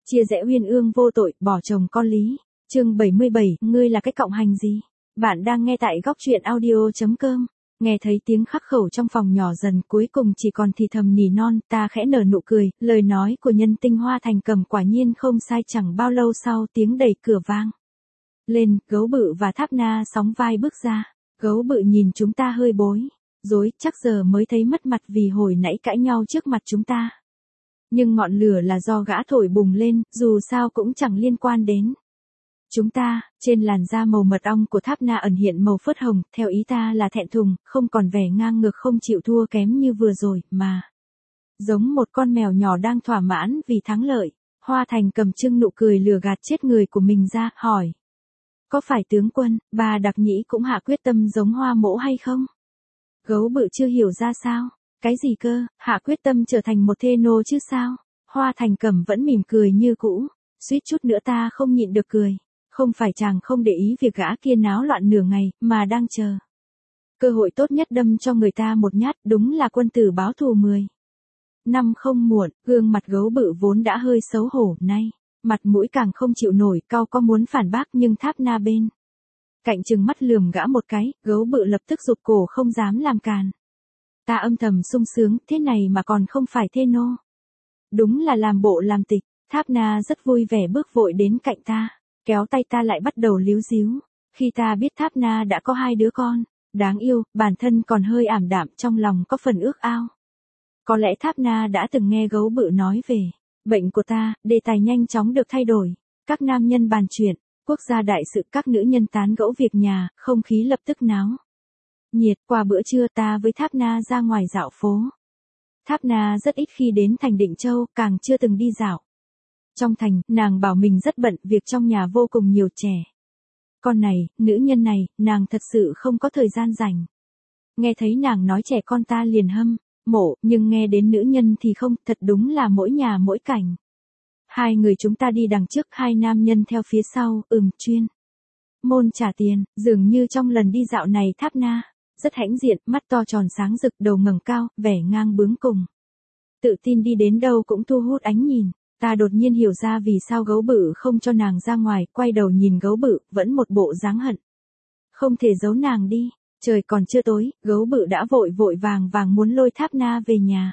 Chia rẽ uyên ương vô tội, bỏ chồng con lý. Chương 77, ngươi là cái cọng hành gì? Bạn đang nghe tại góc truyện audio.com. Nghe thấy tiếng khắc khẩu trong phòng nhỏ dần, cuối cùng chỉ còn thì thầm nỉ non, ta khẽ nở nụ cười, lời nói của nhân tinh Hoa Thành Cầm quả nhiên không sai. Chẳng bao lâu sau tiếng đẩy cửa vang lên, Gấu Bự và Tháp Na sóng vai bước ra. Gấu Bự nhìn chúng ta hơi bối rối, chắc giờ mới thấy mất mặt vì hồi nãy cãi nhau trước mặt chúng ta. Nhưng ngọn lửa là do gã thổi bùng lên, dù sao cũng chẳng liên quan đến chúng ta. Trên làn da màu mật ong của Tháp Na ẩn hiện màu phớt hồng, theo ý ta là thẹn thùng, không còn vẻ ngang ngược không chịu thua kém như vừa rồi, mà giống một con mèo nhỏ đang thỏa mãn vì thắng lợi. Hoa Thành Cầm trưng nụ cười lừa gạt chết người của mình ra, hỏi: có phải tướng quân, bà Đặc Nhĩ cũng hạ quyết tâm giống Hoa Mỗ hay không? Gấu Bự chưa hiểu ra sao. Cái gì cơ, hạ quyết tâm trở thành một thê nô chứ sao? Hoa Thành Cầm vẫn mỉm cười như cũ. Suýt chút nữa ta không nhịn được cười. Không phải chàng không để ý việc gã kia náo loạn nửa ngày, mà đang chờ cơ hội tốt nhất đâm cho người ta một nhát. Đúng là quân tử báo thù 10 năm không muộn. Gương mặt Gấu Bự vốn đã hơi xấu hổ, nay mặt mũi càng không chịu nổi, cau có muốn phản bác nhưng Tháp Na bên cạnh trừng mắt lườm gã một cái. Gấu Bự lập tức rụt cổ không dám làm càn. Ta âm thầm sung sướng, thế này mà còn không phải thê nô. Đúng là làm bộ làm tịch. Tháp Na rất vui vẻ bước vội đến cạnh ta, kéo tay ta lại bắt đầu líu díu. Khi ta biết Tháp Na đã có 2 đứa con đáng yêu, bản thân còn hơi ảm đạm, trong lòng có phần ước ao. Có lẽ Tháp Na đã từng nghe Gấu Bự nói về bệnh của ta, đề tài nhanh chóng được thay đổi. Các nam nhân bàn chuyện quốc gia đại sự, các nữ nhân tán gẫu việc nhà, không khí lập tức náo nhiệt. Qua bữa trưa ta với Tháp Na ra ngoài dạo phố. Tháp Na rất ít khi đến thành Định Châu, càng chưa từng đi dạo trong thành. Nàng bảo mình rất bận, việc trong nhà vô cùng nhiều, trẻ con này, nữ nhân này, nàng thật sự không có thời gian rảnh. Nghe thấy nàng nói trẻ con ta liền hâm mộ, nhưng nghe đến nữ nhân thì không, thật đúng là mỗi nhà mỗi cảnh. 2 người chúng ta đi đằng trước, 2 nam nhân theo phía sau, chuyên môn trả tiền. Dường như trong lần đi dạo này Tháp Na rất hãnh diện, mắt to tròn sáng rực, đầu ngẩng cao, vẻ ngang bướng cùng tự tin, đi đến đâu cũng thu hút ánh nhìn. Ta đột nhiên hiểu ra vì sao Gấu Bự không cho nàng ra ngoài, quay đầu nhìn Gấu Bự, vẫn một bộ dáng hận không thể giấu nàng đi. Trời còn chưa tối, Gấu Bự đã vội vàng muốn lôi Tháp Na về nhà.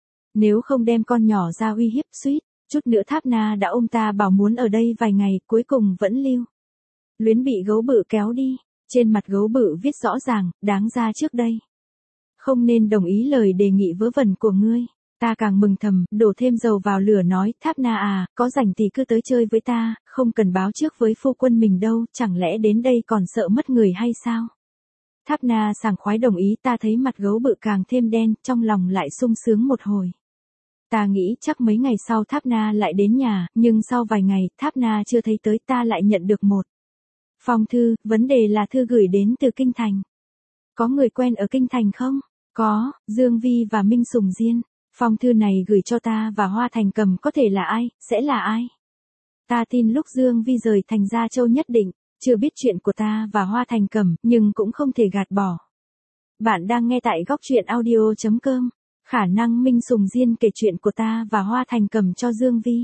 Nếu không đem con nhỏ ra uy hiếp, suýt chút nữa Tháp Na đã ôm ta bảo muốn ở đây vài ngày, cuối cùng vẫn lưu luyến bị Gấu Bự kéo đi. Trên mặt Gấu Bự viết rõ ràng, đáng ra trước đây không nên đồng ý lời đề nghị vớ vẩn của ngươi. Ta càng mừng thầm, đổ thêm dầu vào lửa nói: Tháp Na à, có rảnh thì cứ tới chơi với ta, không cần báo trước với phu quân mình đâu, chẳng lẽ đến đây còn sợ mất người hay sao? Tháp Na sảng khoái đồng ý. Ta thấy mặt Gấu Bự càng thêm đen, trong lòng lại sung sướng một hồi. Ta nghĩ chắc mấy ngày sau Tháp Na lại đến nhà, nhưng sau vài ngày, Tháp Na chưa thấy tới, ta lại nhận được một phong thư. Vấn đề là thư gửi đến từ Kinh Thành. Có người quen ở Kinh Thành không? Có, Dương Vi và Minh Sùng Diên. Phong thư này gửi cho ta và Hoa Thành Cầm, có thể là ai, sẽ là ai? Ta tin lúc Dương Vi rời thành Gia Châu nhất định chưa biết chuyện của ta và Hoa Thành Cầm, nhưng cũng không thể gạt bỏ. Bạn đang nghe tại góc truyện audio.com. Khả năng Minh Sùng Diên kể chuyện của ta và Hoa Thành Cầm cho Dương Vi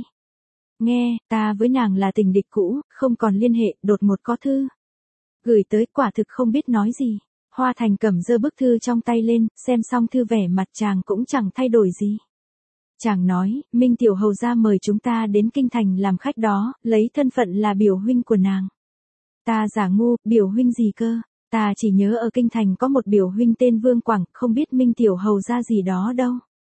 nghe. Ta với nàng là tình địch cũ, không còn liên hệ, đột ngột có thư gửi tới, quả thực không biết nói gì. Hoa Thành Cầm giơ bức thư trong tay lên, xem xong thư vẻ mặt chàng cũng chẳng thay đổi gì. Chàng nói: Minh tiểu hầu gia mời chúng ta đến Kinh Thành làm khách đó, lấy thân phận là biểu huynh của nàng. Ta giả ngu: biểu huynh gì cơ? Ta chỉ nhớ ở Kinh Thành có một biểu huynh tên Vương Quảng, không biết Minh tiểu hầu gia gì đó đâu.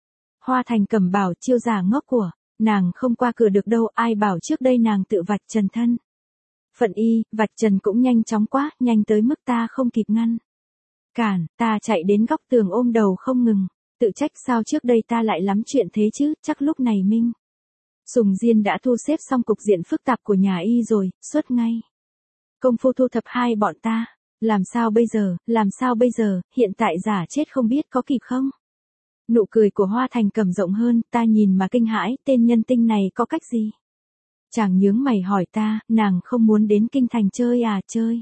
Hoa Thành Cầm bảo: chiêu giả ngốc của nàng không qua cửa được đâu, ai bảo trước đây nàng tự vạch trần thân phận y, vạch trần cũng nhanh chóng quá, nhanh tới mức ta không kịp ngăn cản. Ta chạy đến góc tường ôm đầu không ngừng, tự trách sao trước đây ta lại lắm chuyện thế chứ. Chắc lúc này Minh Sùng Diên đã thu xếp xong cục diện phức tạp của nhà y rồi, xuất ngay công phu thu thập 2 bọn ta. Làm sao bây giờ, hiện tại giả chết không biết có kịp không? Nụ cười của Hoa Thành Cầm rộng hơn, ta nhìn mà kinh hãi, tên nhân tinh này có cách gì? Chàng nhướng mày hỏi ta: nàng không muốn đến Kinh Thành chơi à? Chơi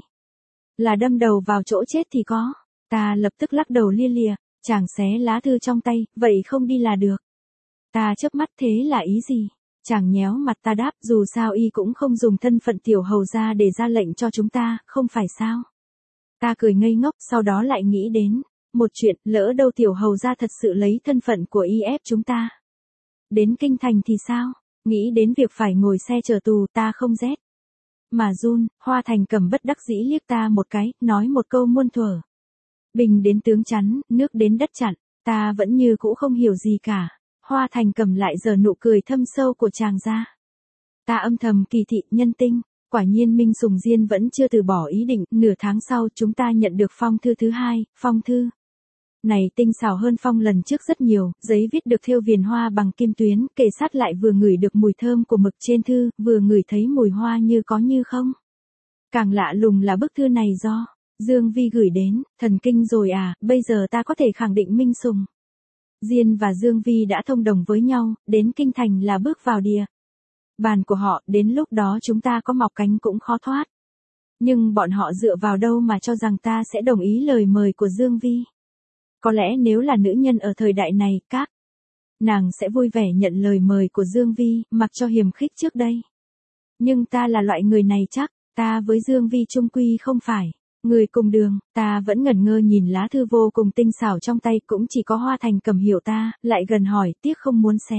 là đâm đầu vào chỗ chết thì có. Ta lập tức lắc đầu lia lịa. Chàng xé lá thư trong tay: vậy không đi là được. Ta chớp mắt: thế là ý gì? Chàng nhéo mặt ta đáp, dù sao y cũng không dùng thân phận tiểu hầu gia để ra lệnh cho chúng ta, không phải sao? Ta cười ngây ngốc, sau đó lại nghĩ đến một chuyện, lỡ đâu tiểu hầu gia thật sự lấy thân phận của y ép chúng ta. Đến kinh thành thì sao? Nghĩ đến việc phải ngồi xe chở tù, ta không rét mà run. Hoa Thành Cầm bất đắc dĩ liếc ta một cái, nói một câu muôn thuở. Bình đến tướng chắn, nước đến đất chặn. Ta vẫn như cũ không hiểu gì cả. Hoa Thành Cầm lại giở nụ cười thâm sâu của chàng ra. Ta âm thầm kỳ thị nhân tinh. Quả nhiên Minh Sùng Diên vẫn chưa từ bỏ ý định. Nửa tháng sau chúng ta nhận được phong thư thứ hai. Phong thư này tinh xảo hơn phong lần trước rất nhiều, giấy viết được thêu viền hoa bằng kim tuyến, kề sát lại vừa ngửi được mùi thơm của mực trên thư, vừa ngửi thấy mùi hoa như có như không. Càng lạ lùng là bức thư này do Dương Vi gửi đến. Thần kinh rồi à, bây giờ ta có thể khẳng định Minh Sùng Diên và Dương Vi đã thông đồng với nhau, đến kinh thành là bước vào địa bàn của họ, đến lúc đó chúng ta có mọc cánh cũng khó thoát. Nhưng bọn họ dựa vào đâu mà cho rằng ta sẽ đồng ý lời mời của Dương Vi? Có lẽ nếu là nữ nhân ở thời đại này, các nàng sẽ vui vẻ nhận lời mời của Dương Vi, mặc cho hiềm khích trước đây. Nhưng ta là loại người này chắc, ta với Dương Vi chung quy không phải người cùng đường. Ta vẫn ngẩn ngơ nhìn lá thư vô cùng tinh xảo trong tay, cũng chỉ có Hoa Thành Cầm hiểu ta, lại gần hỏi, tiếc không muốn xé.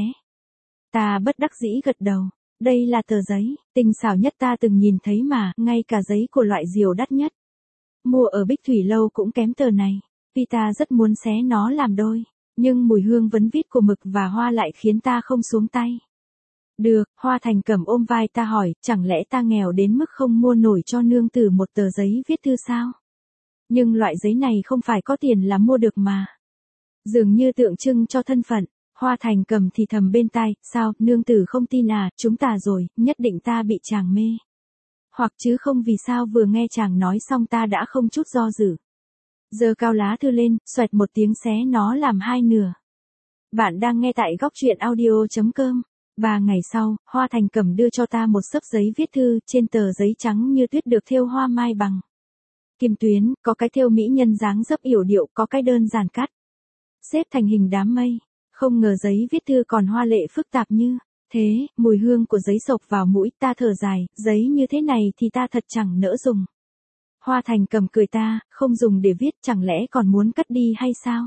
Ta bất đắc dĩ gật đầu. Đây là tờ giấy tinh xảo nhất ta từng nhìn thấy mà, ngay cả giấy của loại diều đắt nhất mua ở Bích Thủy Lâu cũng kém tờ này. Vì ta rất muốn xé nó làm đôi, nhưng mùi hương vấn vít của mực và hoa lại khiến ta không xuống tay. Được, Hoa Thành Cầm ôm vai ta hỏi, chẳng lẽ ta nghèo đến mức không mua nổi cho nương tử một tờ giấy viết thư sao? Nhưng loại giấy này không phải có tiền là mua được mà. Dường như tượng trưng cho thân phận. Hoa Thành Cầm thì thầm bên tai, sao, nương tử không tin à, chúng ta rồi, nhất định ta bị chàng mê. Hoặc chứ không vì sao vừa nghe chàng nói xong ta đã không chút do dự. Giơ cao lá thư lên, xoẹt một tiếng xé nó làm hai nửa. Bạn đang nghe tại góc truyện audio.com. 3 ngày sau, Hoa Thành Cầm đưa cho ta một xấp giấy viết thư, trên tờ giấy trắng như tuyết được thêu hoa mai bằng kim tuyến, có cái thêu mỹ nhân dáng dấp yểu điệu, có cái đơn giản cắt xếp thành hình đám mây. Không ngờ giấy viết thư còn hoa lệ phức tạp như thế. Mùi hương của giấy xộc vào mũi, ta thở dài, giấy như thế này thì ta thật chẳng nỡ dùng. Hoa Thành Cầm cười ta, không dùng để viết, chẳng lẽ còn muốn cất đi hay sao?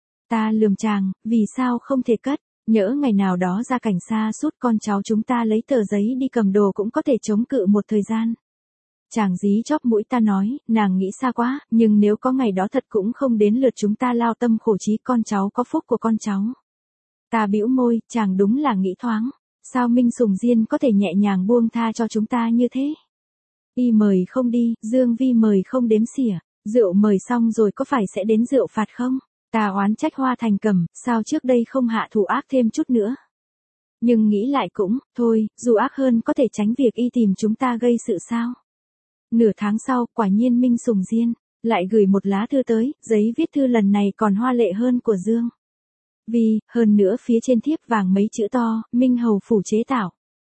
Ta lườm chàng, vì sao không thể cất? Nhỡ ngày nào đó ra cảnh xa suốt con cháu chúng ta lấy tờ giấy đi cầm đồ cũng có thể chống cự một thời gian. Chàng dí chóp mũi ta nói, nàng nghĩ xa quá, nhưng nếu có ngày đó thật cũng không đến lượt chúng ta lao tâm khổ trí, con cháu có phúc của con cháu. Ta bĩu môi, chàng đúng là nghĩ thoáng. Sao Minh Sùng Diên có thể nhẹ nhàng buông tha cho chúng ta như thế? Y mời không đi, Dương Vi mời không đếm xỉa, rượu mời xong rồi có phải sẽ đến rượu phạt không? Ta oán trách Hoa Thành Cầm, sao trước đây không hạ thủ ác thêm chút nữa? Nhưng nghĩ lại cũng, thôi, dù ác hơn có thể tránh việc y tìm chúng ta gây sự sao? Nửa tháng sau, quả nhiên Minh Sùng Diên lại gửi một lá thư tới, giấy viết thư lần này còn hoa lệ hơn của Dương Vi, hơn nữa phía trên thiếp vàng mấy chữ to, Minh Hầu phủ chế tạo.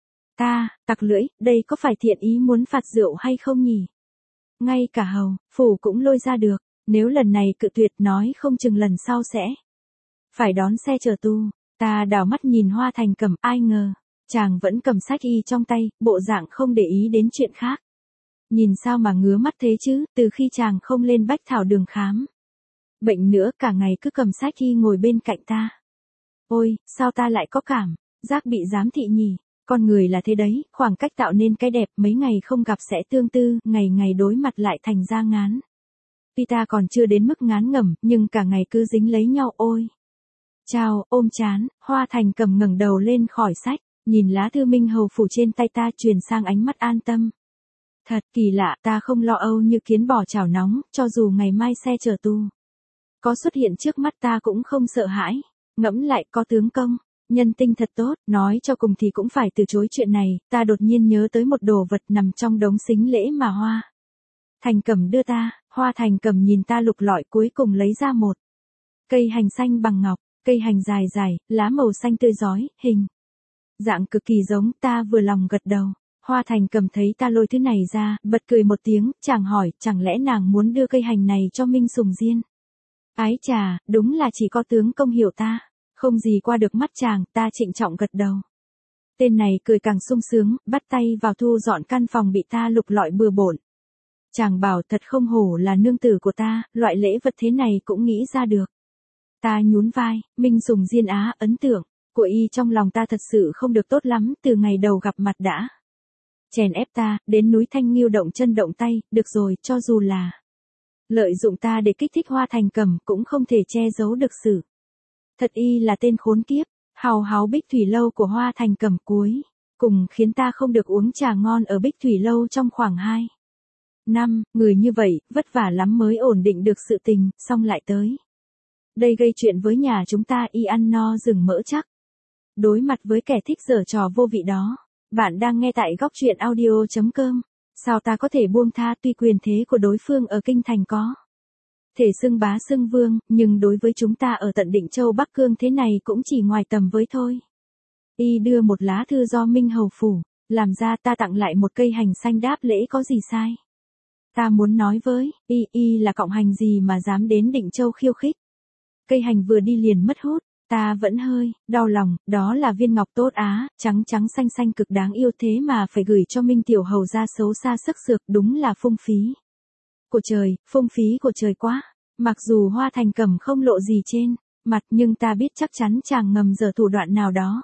Ta, tặc lưỡi, đây có phải thiện ý muốn phạt rượu hay không nhỉ? Ngay cả hầu, phủ cũng lôi ra được, nếu lần này cự tuyệt nói không chừng lần sau sẽ phải đón xe chở tù. Ta đảo mắt nhìn Hoa Thành Cầm, ai ngờ, chàng vẫn cầm sách y trong tay, bộ dạng không để ý đến chuyện khác. Nhìn sao mà ngứa mắt thế chứ, từ khi chàng không lên Bách Thảo Đường khám bệnh nữa, cả ngày cứ cầm sách y ngồi bên cạnh ta. Ôi, sao ta lại có cảm giác bị giám thị nhỉ? Con người là thế đấy, khoảng cách tạo nên cái đẹp, mấy ngày không gặp sẽ tương tư, ngày ngày đối mặt lại thành ra ngán. Tuy ta còn chưa đến mức ngán ngẩm, nhưng cả ngày cứ dính lấy nhau ôi. Chào, ôm chán, Hoa Thành Cầm ngẩng đầu lên khỏi sách, nhìn lá thư Minh Hầu phủ trên tay ta, truyền sang ánh mắt an tâm. Thật kỳ lạ, ta không lo âu như kiến bò chảo nóng, cho dù ngày mai xe chở tù có xuất hiện trước mắt ta cũng không sợ hãi. Ngẫm lại, có tướng công, nhân tinh thật tốt, nói cho cùng thì cũng phải từ chối chuyện này. Ta đột nhiên nhớ tới một đồ vật nằm trong đống sính lễ mà Hoa Thành Cầm đưa ta. Hoa Thành Cầm nhìn ta lục lọi, cuối cùng lấy ra một cây hành xanh bằng ngọc, cây hành dài dài, lá màu xanh tươi rói, hình dạng cực kỳ giống. Ta vừa lòng gật đầu. Hoa Thành Cầm thấy ta lôi thứ này ra, bật cười một tiếng, chàng hỏi, chẳng lẽ nàng muốn đưa cây hành này cho Minh Sùng Diên? Ái chà, đúng là chỉ có tướng công hiểu ta. Không gì qua được mắt chàng, ta trịnh trọng gật đầu. Tên này cười càng sung sướng, bắt tay vào thu dọn căn phòng bị ta lục lọi bừa bộn. Chàng bảo thật không hổ là nương tử của ta, loại lễ vật thế này cũng nghĩ ra được. Ta nhún vai, Minh dùng Diên Á ấn tượng của y trong lòng ta thật sự không được tốt lắm từ ngày đầu gặp mặt đã. Chèn ép ta, đến núi Thanh Nghiêu động chân động tay, được rồi, cho dù là lợi dụng ta để kích thích Hoa Thành Cầm cũng không thể che giấu được sự. Thật y là tên khốn kiếp, hào háo Bích Thủy Lâu của Hoa Thành Cầm cuối cùng khiến ta không được uống trà ngon ở Bích Thủy Lâu trong khoảng 2 năm, người như vậy, vất vả lắm mới ổn định được sự tình, xong lại tới đây gây chuyện với nhà chúng ta, y ăn no rừng mỡ chắc. Đối mặt với kẻ thích giở trò vô vị đó, bạn đang nghe tại góc truyện audio.com. Sao ta có thể buông tha, tuy quyền thế của đối phương ở kinh thành có thể xưng bá xưng vương, nhưng đối với chúng ta ở tận Định Châu Bắc Cương thế này cũng chỉ ngoài tầm với thôi. Y đưa một lá thư do Minh Hầu Phủ làm ra, ta tặng lại một cây hành xanh đáp lễ có gì sai. Ta muốn nói với y là cọng hành gì mà dám đến Định Châu khiêu khích. Cây hành vừa đi liền mất hút, ta vẫn hơi đau lòng, đó là viên ngọc tốt á, trắng trắng xanh xanh cực đáng yêu thế mà phải gửi cho Minh tiểu hầu ra xấu xa sắc sược, đúng là phung phí của trời, phung phí của trời quá. Mặc dù Hoa Thành Cầm không lộ gì trên mặt nhưng ta biết chắc chắn chàng ngầm giở thủ đoạn nào đó.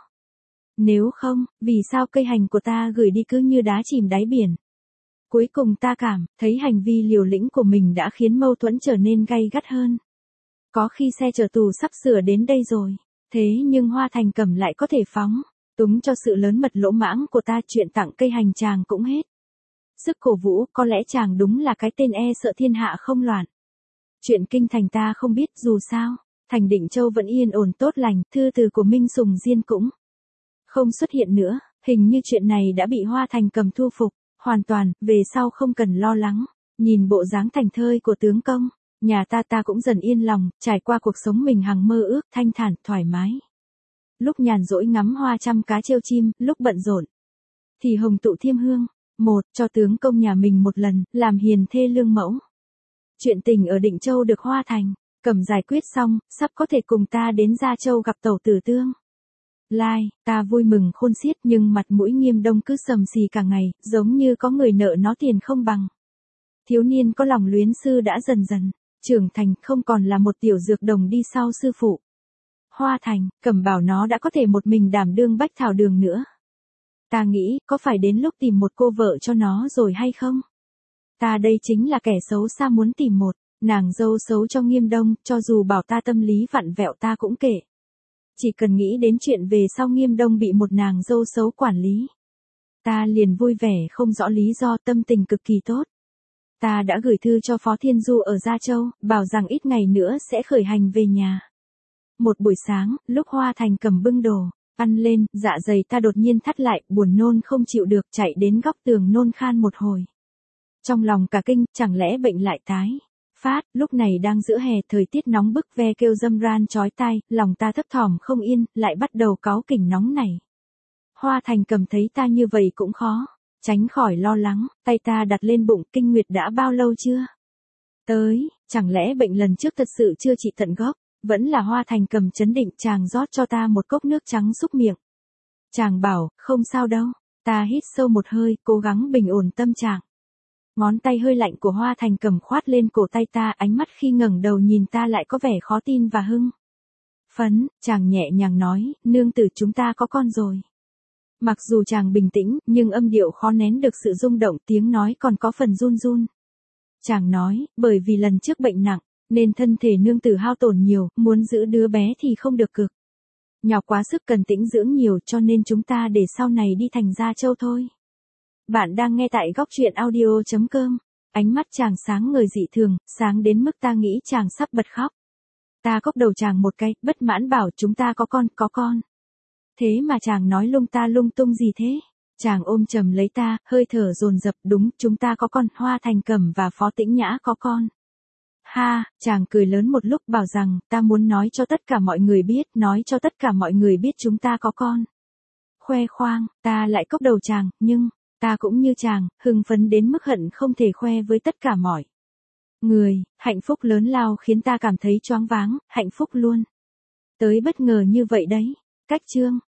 Nếu không, vì sao cây hành của ta gửi đi cứ như đá chìm đáy biển. Cuối cùng ta cảm thấy hành vi liều lĩnh của mình đã khiến mâu thuẫn trở nên gay gắt hơn. Có khi xe chở tù sắp sửa đến đây rồi, thế nhưng Hoa Thành Cầm lại có thể phóng túng cho sự lớn mật lỗ mãng của ta, chuyện tặng cây hành chàng cũng hết sức cổ vũ, có lẽ chàng đúng là cái tên e sợ thiên hạ không loạn. Chuyện kinh thành ta không biết, dù sao thành Định Châu vẫn yên ổn tốt lành, thư từ của Minh Sùng Diên cũng không xuất hiện nữa, hình như chuyện này đã bị Hoa Thành Cầm thu phục hoàn toàn, về sau không cần lo lắng. Nhìn bộ dáng thành thơi của tướng công nhà ta cũng dần yên lòng, trải qua cuộc sống mình hằng mơ ước, thanh thản, thoải mái. Lúc nhàn rỗi ngắm hoa chăm cá trêu chim, lúc bận rộn thì hồng tụ thiêm hương. Cho tướng công nhà mình một lần, làm hiền thê lương mẫu. Chuyện tình ở Định Châu được Hoa Thành Cầm giải quyết xong, sắp có thể cùng ta đến Gia Châu gặp tẩu tử Tương Lai. Ta vui mừng khôn xiết, nhưng mặt mũi Nghiêm Đông cứ sầm xì cả ngày, giống như có người nợ nó tiền không bằng. Thiếu niên có lòng luyến sư đã dần dần trưởng thành, không còn là một tiểu dược đồng đi sau sư phụ. Hoa Thành Cầm bảo nó đã có thể một mình đảm đương bách thảo đường nữa. Ta nghĩ, có phải đến lúc tìm một cô vợ cho nó rồi hay không? Ta đây chính là kẻ xấu xa muốn tìm một nàng dâu xấu cho Nghiêm Đông, cho dù bảo ta tâm lý vặn vẹo ta cũng kệ. Chỉ cần nghĩ đến chuyện về sau Nghiêm Đông bị một nàng dâu xấu quản lý, ta liền vui vẻ không rõ lý do, tâm tình cực kỳ tốt. Ta đã gửi thư cho Phó Thiên Du ở Gia Châu, bảo rằng ít ngày nữa sẽ khởi hành về nhà. Một buổi sáng, lúc Hoa Thành Cầm bưng đồ ăn lên, dạ dày ta đột nhiên thắt lại, buồn nôn không chịu được, chạy đến góc tường nôn khan một hồi. Trong lòng cả kinh, chẳng lẽ bệnh lại tái phát. Lúc này đang giữa hè, thời tiết nóng bức, ve kêu râm ran chói tai, lòng ta thấp thỏm không yên, lại bắt đầu cáu kỉnh nóng này. Hoa Thành Cầm thấy ta như vậy cũng khó tránh khỏi lo lắng, tay ta đặt lên bụng, kinh nguyệt đã bao lâu chưa tới, chẳng lẽ bệnh lần trước thật sự chưa trị tận gốc. Vẫn là Hoa Thành Cầm chấn định, chàng rót cho ta một cốc nước trắng xúc miệng. Chàng bảo, không sao đâu. Ta hít sâu một hơi, cố gắng bình ổn tâm trạng. Ngón tay hơi lạnh của Hoa Thành Cầm khoát lên cổ tay ta, ánh mắt khi ngẩng đầu nhìn ta lại có vẻ khó tin và hưng phấn. Chàng nhẹ nhàng nói, nương tử chúng ta có con rồi. Mặc dù chàng bình tĩnh, nhưng âm điệu khó nén được sự rung động, tiếng nói còn có phần run run. Chàng nói, bởi vì lần trước bệnh nặng, nên thân thể nương tử hao tổn nhiều, muốn giữ đứa bé thì không được cực nhọc quá sức, cần tĩnh dưỡng nhiều, cho nên chúng ta để sau này đi thành Gia Châu thôi. Bạn đang nghe tại góc truyện audio.com. Ánh mắt chàng sáng ngời dị thường, sáng đến mức ta nghĩ chàng sắp bật khóc. Ta cốc đầu chàng một cái, bất mãn bảo, chúng ta có con. Thế mà chàng nói lung ta lung tung gì thế? Chàng ôm chầm lấy ta, hơi thở dồn dập, đúng, chúng ta có con, Hoa Thành Cầm và Phó Tĩnh Nhã có con. Ha, chàng cười lớn một lúc, bảo rằng, ta muốn nói cho tất cả mọi người biết, nói cho tất cả mọi người biết chúng ta có con. Khoe khoang, ta lại cốc đầu chàng, nhưng, ta cũng như chàng, hưng phấn đến mức hận không thể khoe với tất cả mọi người. Hạnh phúc lớn lao khiến ta cảm thấy choáng váng, hạnh phúc luôn. Tới bất ngờ như vậy đấy. Cách chương